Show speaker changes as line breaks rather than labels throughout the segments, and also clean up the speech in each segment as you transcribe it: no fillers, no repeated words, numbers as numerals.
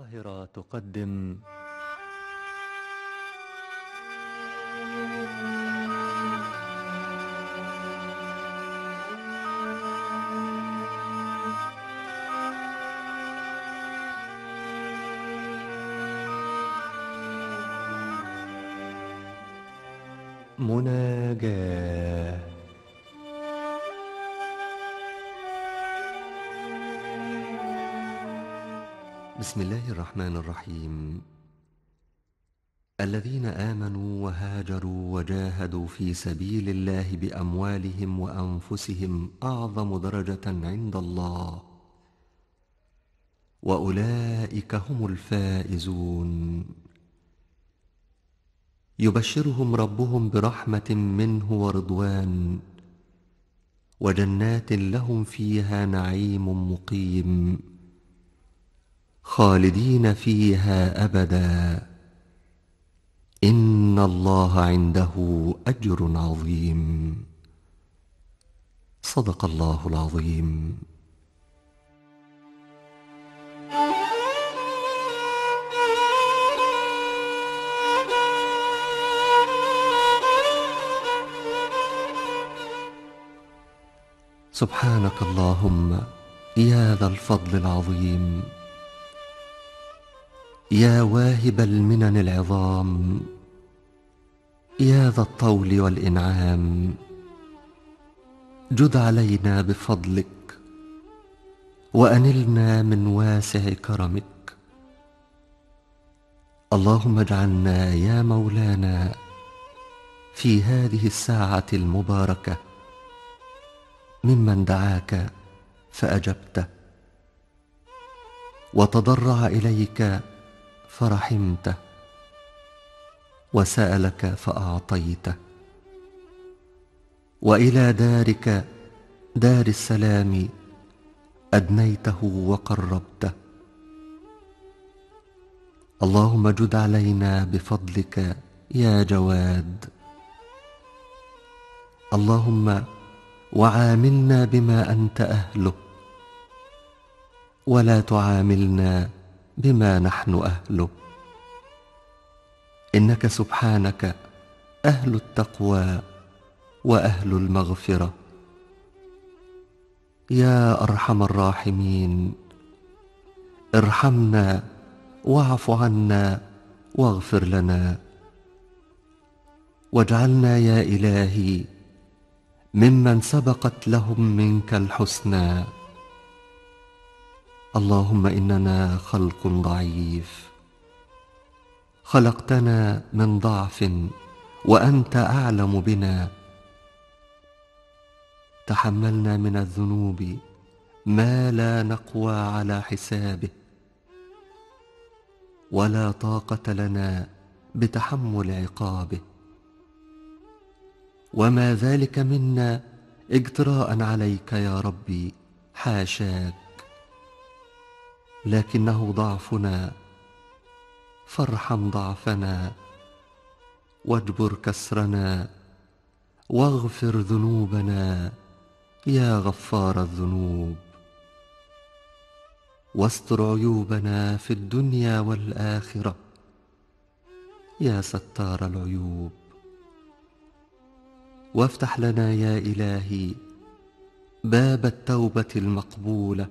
القاهرة تقدم مناجاة. بسم الله الرحمن الرحيم. الذين آمنوا وهاجروا وجاهدوا في سبيل الله بأموالهم وأنفسهم أعظم درجة عند الله، وأولئك هم الفائزون. يبشرهم ربهم برحمة منه ورضوان وجنات لهم فيها نعيم مقيم خالدين فيها أبدا، إن الله عنده أجر عظيم. صدق الله العظيم. سبحانك اللهم يا ذا الفضل العظيم، يا واهب المنن العظام، يا ذا الطول والإنعام، جد علينا بفضلك وأنلنا من واسع كرمك. اللهم اجعلنا يا مولانا في هذه الساعة المباركة ممن دعاك فأجبته، وتضرع إليك فرحمته، وسألك فأعطيته، وإلى دارك دار السلام أدنيته وقربته. اللهم جد علينا بفضلك يا جواد. اللهم وعاملنا بما أنت أهله، ولا تعاملنا بما نحن أهله، إنك سبحانك أهل التقوى وأهل المغفرة. يا أرحم الراحمين، ارحمنا واعف عنا واغفر لنا، واجعلنا يا إلهي ممن سبقت لهم منك الحسنى. اللهم إننا خلق ضعيف، خلقتنا من ضعف وأنت أعلم بنا. تحملنا من الذنوب ما لا نقوى على حسابه، ولا طاقة لنا بتحمل عقابه، وما ذلك منا اجتراء عليك يا ربي، حاشاك، لكنه ضعفنا، فارحم ضعفنا واجبر كسرنا واغفر ذنوبنا يا غفار الذنوب، واستر عيوبنا في الدنيا والآخرة يا ستار العيوب. وافتح لنا يا إلهي باب التوبة المقبولة،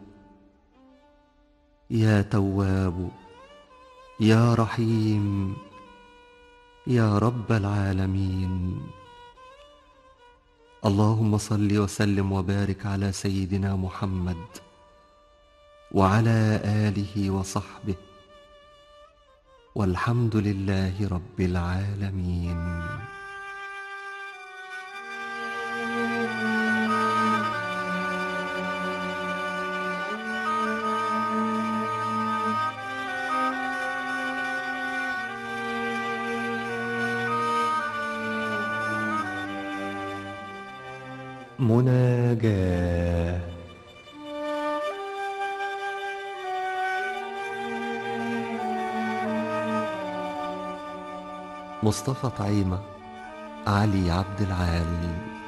يا تواب يا رحيم يا رب العالمين. اللهم صل وسلم وبارك على سيدنا محمد وعلى آله وصحبه، والحمد لله رب العالمين. مناجاة. مصطفى طعيمة، علي عبد العال.